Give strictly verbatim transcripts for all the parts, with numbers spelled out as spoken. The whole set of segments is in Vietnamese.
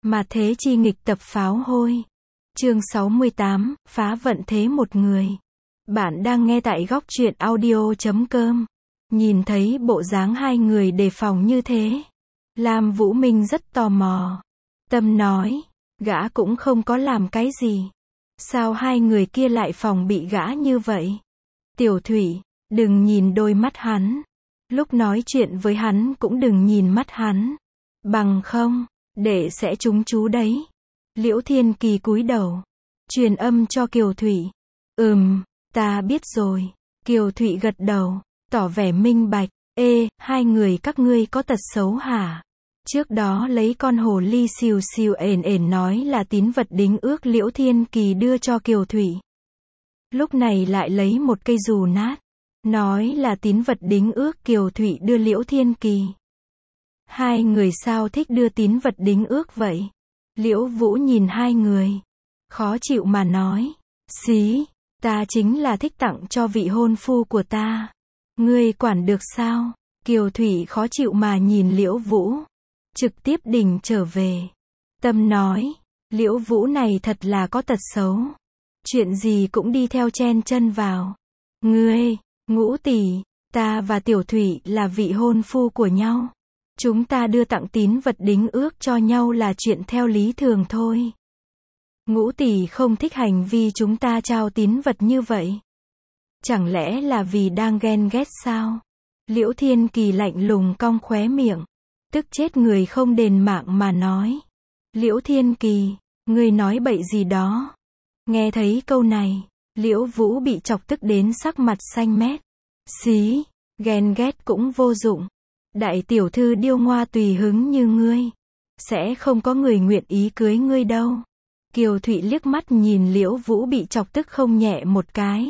Mà thế chi nghịch tập pháo hôi. Chương sáu mươi tám, phá vận thế một người. Bạn đang nghe tại góc truyện audio chấm com. Nhìn thấy bộ dáng hai người đề phòng như thế, Lam Vũ Minh rất tò mò. Tâm nói, gã cũng không có làm cái gì. Sao hai người kia lại phòng bị gã như vậy? Tiểu Thủy, đừng nhìn đôi mắt hắn. Lúc nói chuyện với hắn cũng đừng nhìn mắt hắn. Bằng không, để sẽ trúng chú đấy. Liễu Thiên Kỳ cúi đầu, truyền âm cho Kiều Thủy. Ừm, ta biết rồi. Kiều Thủy gật đầu, tỏ vẻ minh bạch. Ê, hai người các ngươi có tật xấu hả? Trước đó lấy con hồ ly xìu xìu ền ền nói là tín vật đính ước Liễu Thiên Kỳ đưa cho Kiều Thủy. Lúc này lại lấy một cây dù nát, nói là tín vật đính ước Kiều Thủy đưa Liễu Thiên Kỳ. Hai người sao thích đưa tín vật đính ước vậy? Liễu Vũ nhìn hai người, khó chịu mà nói. Xí, ta chính là thích tặng cho vị hôn phu của ta. Ngươi quản được sao? Kiều Thủy khó chịu mà nhìn Liễu Vũ, trực tiếp đình trở về. Tâm nói, Liễu Vũ này thật là có tật xấu. Chuyện gì cũng đi theo chen chân vào. Ngươi, Ngũ tỷ, ta và Tiểu Thủy là vị hôn phu của nhau. Chúng ta đưa tặng tín vật đính ước cho nhau là chuyện theo lý thường thôi. Ngũ tỷ không thích hành vi chúng ta trao tín vật như vậy. Chẳng lẽ là vì đang ghen ghét sao? Liễu Thiên Kỳ lạnh lùng cong khóe miệng, tức chết người không đền mạng mà nói. Liễu Thiên Kỳ, ngươi nói bậy gì đó? Nghe thấy câu này, Liễu Vũ bị chọc tức đến sắc mặt xanh mét. Xí, ghen ghét cũng vô dụng. Đại tiểu thư điêu ngoa tùy hứng như ngươi, sẽ không có người nguyện ý cưới ngươi đâu. Kiều Thụy liếc mắt nhìn Liễu Vũ bị chọc tức không nhẹ một cái.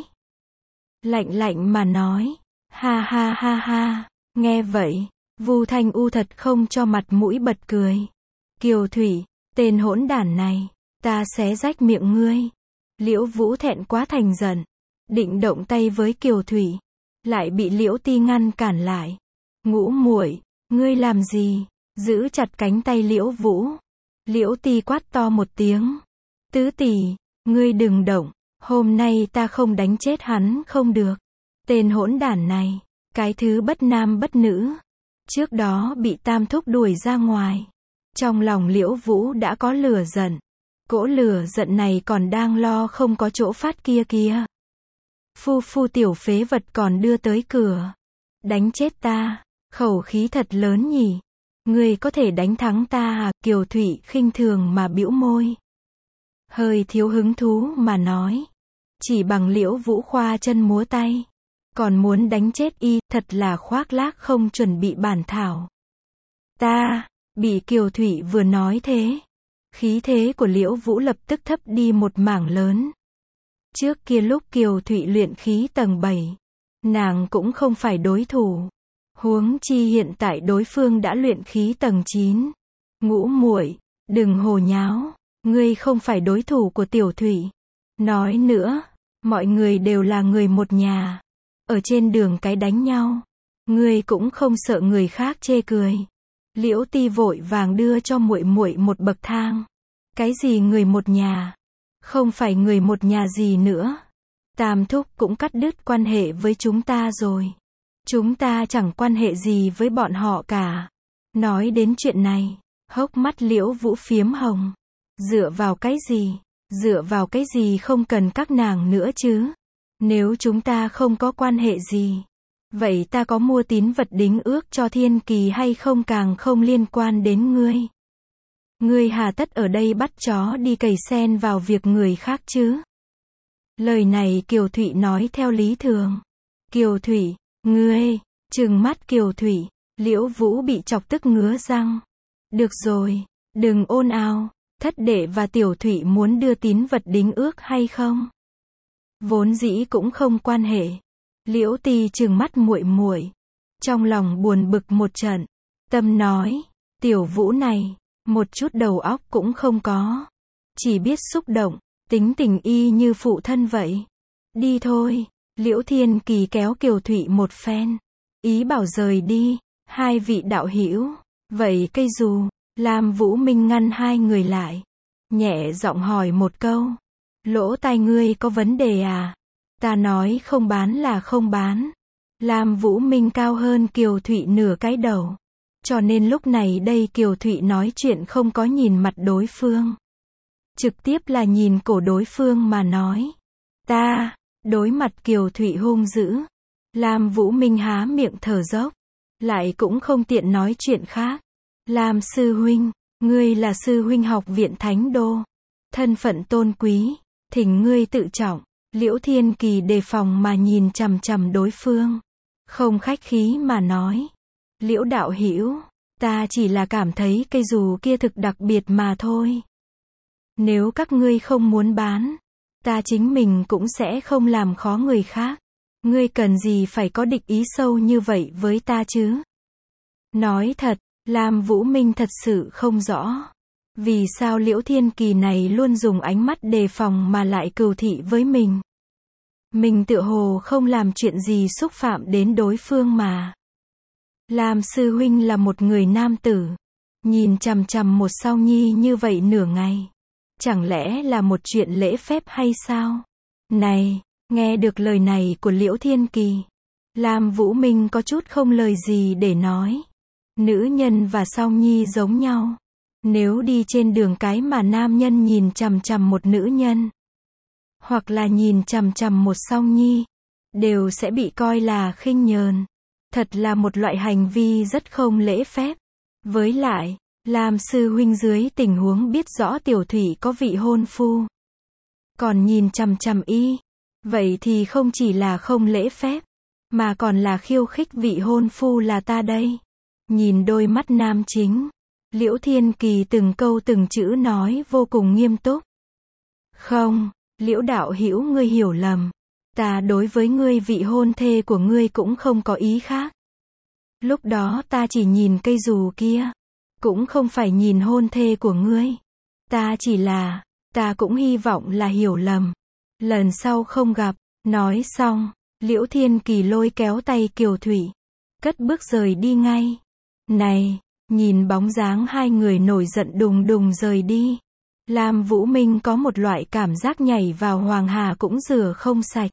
Lạnh lạnh mà nói, ha ha ha ha, nghe vậy, Vu Thanh U thật không cho mặt mũi bật cười. Kiều Thủy, tên hỗn đản này, ta xé rách miệng ngươi. Liễu Vũ thẹn quá thành giận, định động tay với Kiều Thủy, lại bị Liễu Ti ngăn cản lại. Ngũ muội, ngươi làm gì? Giữ chặt cánh tay Liễu Vũ. Liễu Ti quát to một tiếng. Tứ tỷ, ngươi đừng động, hôm nay ta không đánh chết hắn không được. Tên hỗn đản này, cái thứ bất nam bất nữ, trước đó bị Tam Thúc đuổi ra ngoài. Trong lòng Liễu Vũ đã có lửa giận. Cỗ lửa giận này còn đang lo không có chỗ phát kia kia. Phu phu tiểu phế vật còn đưa tới cửa. Đánh chết ta, khẩu khí thật lớn nhỉ. Ngươi có thể đánh thắng ta à? Kiều Thủy khinh thường mà bĩu môi, hơi thiếu hứng thú mà nói. Chỉ bằng Liễu Vũ khoa chân múa tay, còn muốn đánh chết y, thật là khoác lác không chuẩn bị bản thảo. Ta, bị Kiều Thủy vừa nói thế, khí thế của Liễu Vũ lập tức thấp đi một mảng lớn. Trước kia lúc Kiều Thụy luyện khí tầng bảy, nàng cũng không phải đối thủ. Huống chi hiện tại đối phương đã luyện khí tầng chín. Ngũ muội, đừng hồ nháo, ngươi không phải đối thủ của Tiểu Thụy. Nói nữa, mọi người đều là người một nhà. Ở trên đường cái đánh nhau, ngươi cũng không sợ người khác chê cười. Liễu Ti vội vàng đưa cho muội muội một bậc thang. Cái gì người một nhà? Không phải người một nhà gì nữa. Tam Thúc cũng cắt đứt quan hệ với chúng ta rồi. Chúng ta chẳng quan hệ gì với bọn họ cả. Nói đến chuyện này, hốc mắt Liễu Vũ phiếm hồng. Dựa vào cái gì? Dựa vào cái gì không cần các nàng nữa chứ? Nếu chúng ta không có quan hệ gì, vậy ta có mua tín vật đính ước cho Thiên Kỳ hay không càng không liên quan đến ngươi. Ngươi hà tất ở đây bắt chó đi cày sen vào việc người khác chứ? Lời này Kiều Thụy nói theo lý thường. Kiều Thủy, ngươi, trừng mắt Kiều Thủy, Liễu Vũ bị chọc tức ngứa răng. Được rồi, đừng ồn ào, thất đệ và Tiểu Thủy muốn đưa tín vật đính ước hay không? Vốn dĩ cũng không quan hệ. Liễu Ti trừng mắt muội muội, trong lòng buồn bực một trận. Tâm nói, Tiểu Vũ này, một chút đầu óc cũng không có, chỉ biết xúc động, tính tình y như phụ thân vậy. Đi thôi. Liễu Thiên Kỳ kéo Kiều Thụy một phen, ý bảo rời đi. Hai vị đạo hữu, vậy cây dù, Lam Vũ Minh ngăn hai người lại. Nhẹ giọng hỏi một câu. Lỗ tai ngươi có vấn đề à? Ta nói không bán là không bán. Lam Vũ Minh cao hơn Kiều Thụy nửa cái đầu. Cho nên lúc này đây Kiều Thụy nói chuyện không có nhìn mặt đối phương. Trực tiếp là nhìn cổ đối phương mà nói. Ta, đối mặt Kiều Thụy hung dữ. Lam Vũ Minh há miệng thở dốc. Lại cũng không tiện nói chuyện khác. Lam sư huynh, ngươi là sư huynh học viện Thánh Đô. Thân phận tôn quý, thỉnh ngươi tự trọng. Liễu Thiên Kỳ đề phòng mà nhìn chằm chằm đối phương. Không khách khí mà nói. Liễu đạo hữu, ta chỉ là cảm thấy cây dù kia thực đặc biệt mà thôi. Nếu các ngươi không muốn bán, ta chính mình cũng sẽ không làm khó người khác. Ngươi cần gì phải có địch ý sâu như vậy với ta chứ? Nói thật, Lam Vũ Minh thật sự không rõ. Vì sao Liễu Thiên Kỳ này luôn dùng ánh mắt đề phòng mà lại cừu thị với mình. Mình tựa hồ không làm chuyện gì xúc phạm đến đối phương mà. Lam sư huynh là một người nam tử. Nhìn chằm chằm một sao nhi như vậy nửa ngày. Chẳng lẽ là một chuyện lễ phép hay sao? Này, nghe được lời này của Liễu Thiên Kỳ. Lam Vũ Minh có chút không lời gì để nói. Nữ nhân và sao nhi giống nhau. Nếu đi trên đường cái mà nam nhân nhìn chằm chằm một nữ nhân. Hoặc là nhìn chằm chằm một sao nhi. Đều sẽ bị coi là khinh nhờn. Thật là một loại hành vi rất không lễ phép. Với lại, Lam sư huynh dưới tình huống biết rõ Tiểu Thủy có vị hôn phu. Còn nhìn chằm chằm y. Vậy thì không chỉ là không lễ phép. Mà còn là khiêu khích vị hôn phu là ta đây. Nhìn đôi mắt nam chính. Liễu Thiên Kỳ từng câu từng chữ nói vô cùng nghiêm túc. Không, Liễu đạo hữu ngươi hiểu lầm. Ta đối với ngươi vị hôn thê của ngươi cũng không có ý khác. Lúc đó ta chỉ nhìn cây dù kia. Cũng không phải nhìn hôn thê của ngươi. Ta chỉ là, ta cũng hy vọng là hiểu lầm. Lần sau không gặp. Nói xong, Liễu Thiên Kỳ lôi kéo tay Kiều Thụy. Cất bước rời đi ngay. Này, nhìn bóng dáng hai người nổi giận đùng đùng rời đi. Lam Vũ Minh có một loại cảm giác nhảy vào Hoàng Hà cũng rửa không sạch.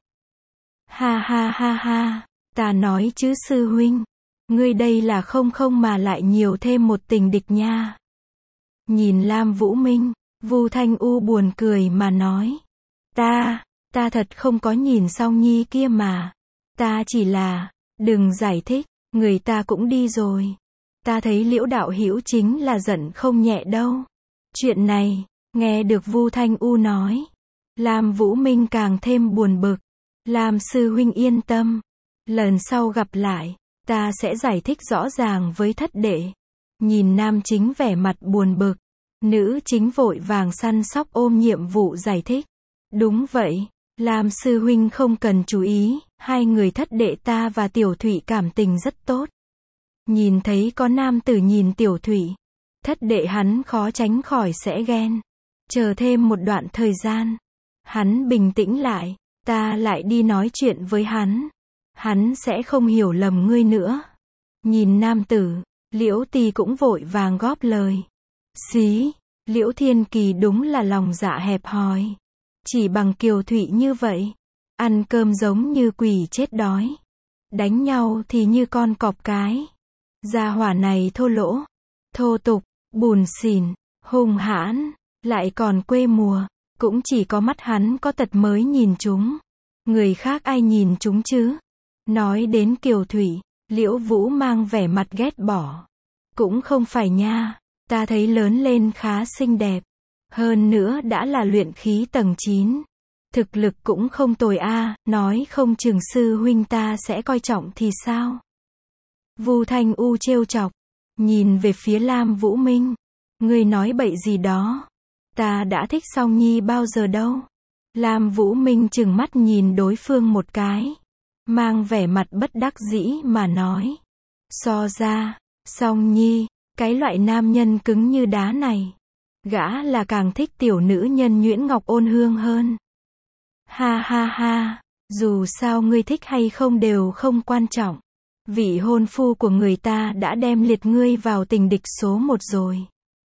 Ha ha ha ha, ta nói chứ sư huynh. Ngươi đây là không không mà lại nhiều thêm một tình địch nha. Nhìn Lam Vũ Minh, Vu Thanh U buồn cười mà nói. Ta, ta thật không có nhìn Song Nhi kia mà. Ta chỉ là, đừng giải thích, người ta cũng đi rồi. Ta thấy Liễu đạo hữu chính là giận không nhẹ đâu. Chuyện này, nghe được Vu Thanh U nói. Lam Vũ Minh càng thêm buồn bực. Lam sư huynh yên tâm. Lần sau gặp lại, ta sẽ giải thích rõ ràng với thất đệ. Nhìn nam chính vẻ mặt buồn bực. Nữ chính vội vàng săn sóc ôm nhiệm vụ giải thích. Đúng vậy, Lam sư huynh không cần chú ý. Hai người thất đệ ta và Tiểu Thụy cảm tình rất tốt. Nhìn thấy có nam tử nhìn Tiểu Thụy. Thất đệ hắn khó tránh khỏi sẽ ghen. Chờ thêm một đoạn thời gian. Hắn bình tĩnh lại. Ta lại đi nói chuyện với hắn. Hắn sẽ không hiểu lầm ngươi nữa. Nhìn nam tử, Liễu Tì cũng vội vàng góp lời. Xí, Liễu Thiên Kỳ đúng là lòng dạ hẹp hòi. Chỉ bằng Kiều Thụy như vậy. Ăn cơm giống như quỷ chết đói. Đánh nhau thì như con cọp cái. Gia hỏa này thô lỗ, thô tục, bùn xỉn, hung hãn, lại còn quê mùa. Cũng chỉ có mắt hắn có tật mới nhìn chúng. Người khác ai nhìn chúng chứ? Nói đến Kiều Thụy, Liễu Vũ mang vẻ mặt ghét bỏ. Cũng không phải nha, ta thấy lớn lên khá xinh đẹp. Hơn nữa đã là luyện khí tầng chín. Thực lực cũng không tồi a, nói không chừng sư huynh ta sẽ coi trọng thì sao? Vu Thanh U trêu chọc, nhìn về phía Lam Vũ Minh. Ngươi nói bậy gì đó? Ta đã thích Song Nhi bao giờ đâu? Lam Vũ Minh trừng mắt nhìn đối phương một cái. Mang vẻ mặt bất đắc dĩ mà nói. So ra, Song Nhi, cái loại nam nhân cứng như đá này. Gã là càng thích tiểu nữ nhân nhuyễn ngọc ôn hương hơn. Ha ha ha, dù sao ngươi thích hay không đều không quan trọng. Vị hôn phu của người ta đã đem liệt ngươi vào tình địch số một rồi.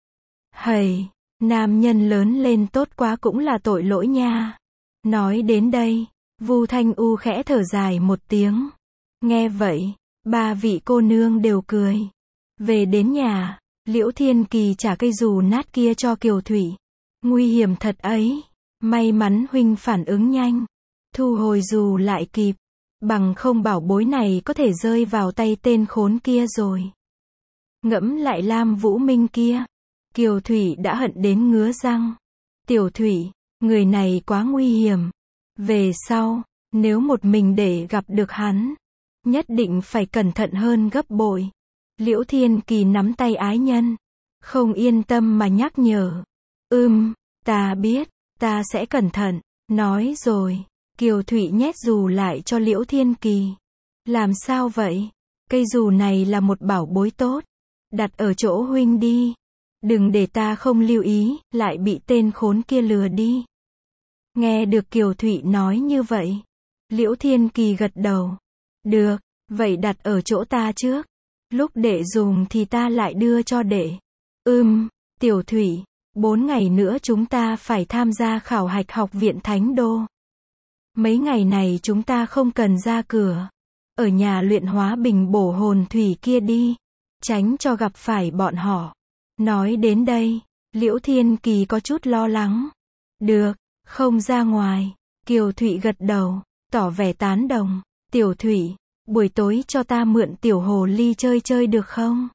Hầy, nam nhân lớn lên tốt quá cũng là tội lỗi nha. Nói đến đây, Vu Thanh U khẽ thở dài một tiếng. Nghe vậy, ba vị cô nương đều cười. Về đến nhà, Liễu Thiên Kỳ trả cây dù nát kia cho Kiều Thụy. Nguy hiểm thật ấy. May mắn huynh phản ứng nhanh. Thu hồi dù lại kịp. Bằng không bảo bối này có thể rơi vào tay tên khốn kia rồi. Ngẫm lại Lam Vũ Minh kia. Kiều Thụy đã hận đến ngứa răng. Tiểu Thụy, người này quá nguy hiểm. Về sau, nếu một mình để gặp được hắn, nhất định phải cẩn thận hơn gấp bội. Liễu Thiên Kỳ nắm tay ái nhân. Không yên tâm mà nhắc nhở. Ừm, ta biết, ta sẽ cẩn thận. Nói rồi, Kiều Thụy nhét dù lại cho Liễu Thiên Kỳ. Làm sao vậy? Cây dù này là một bảo bối tốt. Đặt ở chỗ huynh đi. Đừng để ta không lưu ý, lại bị tên khốn kia lừa đi. Nghe được Kiều Thụy nói như vậy, Liễu Thiên Kỳ gật đầu. Được, vậy đặt ở chỗ ta trước. Lúc đệ dùng thì ta lại đưa cho đệ. Ừm, Tiểu Thụy, bốn ngày nữa chúng ta phải tham gia khảo hạch học viện Thánh Đô. Mấy ngày này chúng ta không cần ra cửa. Ở nhà luyện hóa bình bổ hồn thủy kia đi. Tránh cho gặp phải bọn họ. Nói đến đây, Liễu Thiên Kỳ có chút lo lắng. Được, không ra ngoài. Kiều Thụy gật đầu, tỏ vẻ tán đồng. Tiểu Thụy, buổi tối cho ta mượn tiểu hồ ly chơi chơi được không?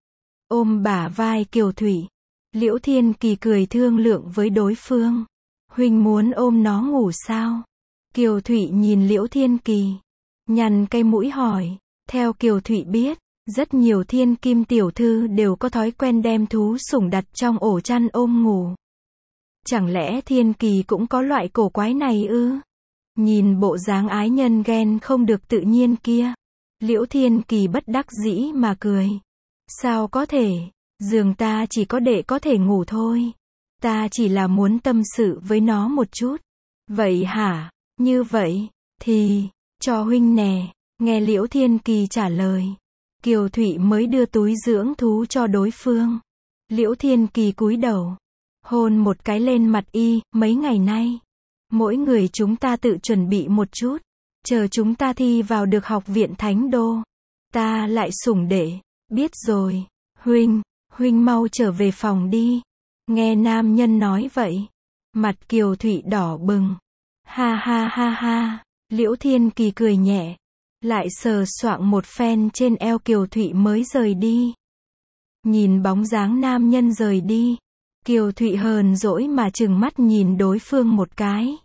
Ôm bả vai Kiều Thụy, Liễu Thiên Kỳ cười thương lượng với đối phương. Huynh muốn ôm nó ngủ sao? Kiều Thụy nhìn Liễu Thiên Kỳ, nhăn cây mũi hỏi. Theo Kiều Thụy biết, rất nhiều thiên kim tiểu thư đều có thói quen đem thú sủng đặt trong ổ chăn ôm ngủ. Chẳng lẽ Thiên Kỳ cũng có loại cổ quái này ư? Nhìn bộ dáng ái nhân ghen không được tự nhiên kia, Liễu Thiên Kỳ bất đắc dĩ mà cười. Sao có thể, giường ta chỉ có đệ có thể ngủ thôi. Ta chỉ là muốn tâm sự với nó một chút. Vậy hả? Như vậy, thì, cho huynh nè. Nghe Liễu Thiên Kỳ trả lời, Kiều Thụy mới đưa túi dưỡng thú cho đối phương. Liễu Thiên Kỳ cúi đầu, hôn một cái lên mặt y. Mấy ngày nay, mỗi người chúng ta tự chuẩn bị một chút. Chờ chúng ta thi vào được học viện Thánh Đô, ta lại sủng đệ. Biết rồi, huynh, huynh mau trở về phòng đi. Nghe nam nhân nói vậy, mặt Kiều Thụy đỏ bừng. Ha ha ha ha, Liễu Thiên Kỳ cười nhẹ, lại sờ soạng một phen trên eo Kiều Thụy mới rời đi. Nhìn bóng dáng nam nhân rời đi, Kiều Thụy hờn dỗi mà trừng mắt nhìn đối phương một cái.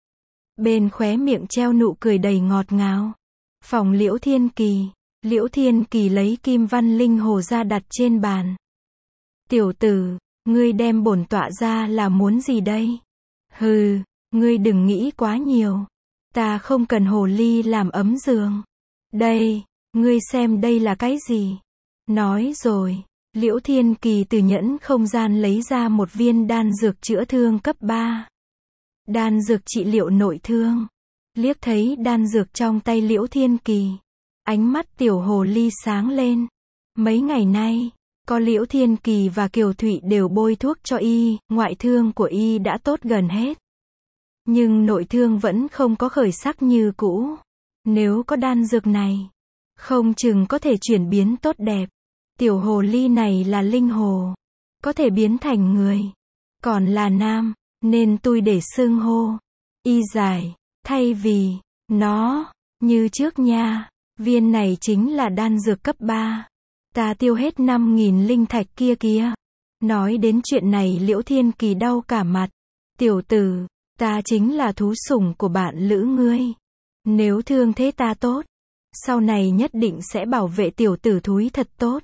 Bên khóe miệng treo nụ cười đầy ngọt ngào. Phòng Liễu Thiên Kỳ, Liễu Thiên Kỳ lấy kim văn linh hồ ra đặt trên bàn. Tiểu tử, ngươi đem bổn tọa ra là muốn gì đây? Hừ, ngươi đừng nghĩ quá nhiều. Ta không cần hồ ly làm ấm giường. Đây, ngươi xem đây là cái gì? Nói rồi, Liễu Thiên Kỳ từ nhẫn không gian lấy ra một viên đan dược chữa thương cấp ba. Đan dược trị liệu nội thương. Liếc thấy đan dược trong tay Liễu Thiên Kỳ, ánh mắt tiểu hồ ly sáng lên. Mấy ngày nay, có Liễu Thiên Kỳ và Kiều Thụy đều bôi thuốc cho y, ngoại thương của y đã tốt gần hết. Nhưng nội thương vẫn không có khởi sắc như cũ. Nếu có đan dược này, không chừng có thể chuyển biến tốt đẹp. Tiểu hồ ly này là linh hồ, có thể biến thành người. Còn là nam, nên tôi để xưng hô y dài, thay vì nó, như trước nha. Viên này chính là đan dược cấp ba. Ta tiêu hết năm nghìn linh thạch kia kìa. Nói đến chuyện này Liễu Thiên Kỳ đau cả mặt. Tiểu tử, ta chính là thú sủng của bạn lữ ngươi. Nếu thương thế ta tốt, sau này nhất định sẽ bảo vệ tiểu tử thúi thật tốt.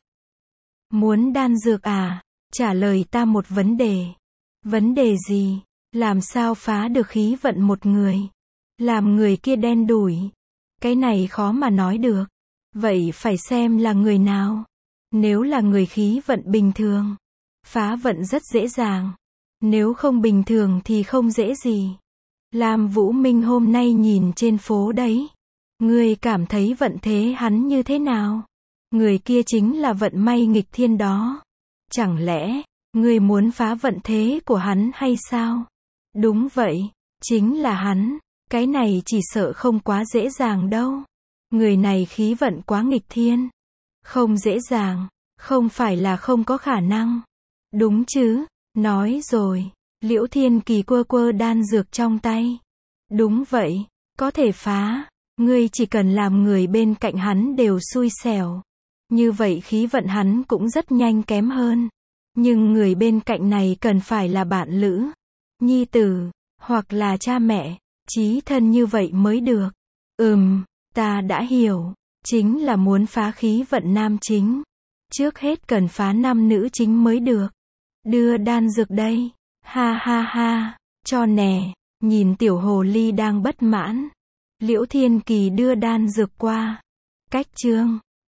Muốn đan dược à? Trả lời ta một vấn đề. Vấn đề gì? Làm sao phá được khí vận một người? Làm người kia đen đủi? Cái này khó mà nói được. Vậy phải xem là người nào. Nếu là người khí vận bình thường, phá vận rất dễ dàng. Nếu không bình thường thì không dễ gì. Lam Vũ Minh hôm nay nhìn trên phố đấy. Ngươi cảm thấy vận thế hắn như thế nào? Người kia chính là vận may nghịch thiên đó. Chẳng lẽ, Ngươi muốn phá vận thế của hắn hay sao? Đúng vậy, chính là hắn. Cái này chỉ sợ không quá dễ dàng đâu. Người này khí vận quá nghịch thiên. Không dễ dàng, không phải là không có khả năng. Đúng chứ, nói rồi. Liễu Thiên Kỳ quơ quơ đan dược trong tay. Đúng vậy, có thể phá. Ngươi chỉ cần làm người bên cạnh hắn đều xui xẻo. Như vậy khí vận hắn cũng rất nhanh kém hơn. Nhưng người bên cạnh này cần phải là bạn lữ, nhi tử, hoặc là cha mẹ, chí thân như vậy mới được. Ừm, ta đã hiểu. Chính là muốn phá khí vận nam chính. Trước hết cần phá nam nữ chính mới được. Đưa đan dược đây. Ha ha ha, cho nè. Nhìn tiểu hồ ly đang bất mãn. Liễu Thiên Kỳ đưa đan dược qua. Cách chương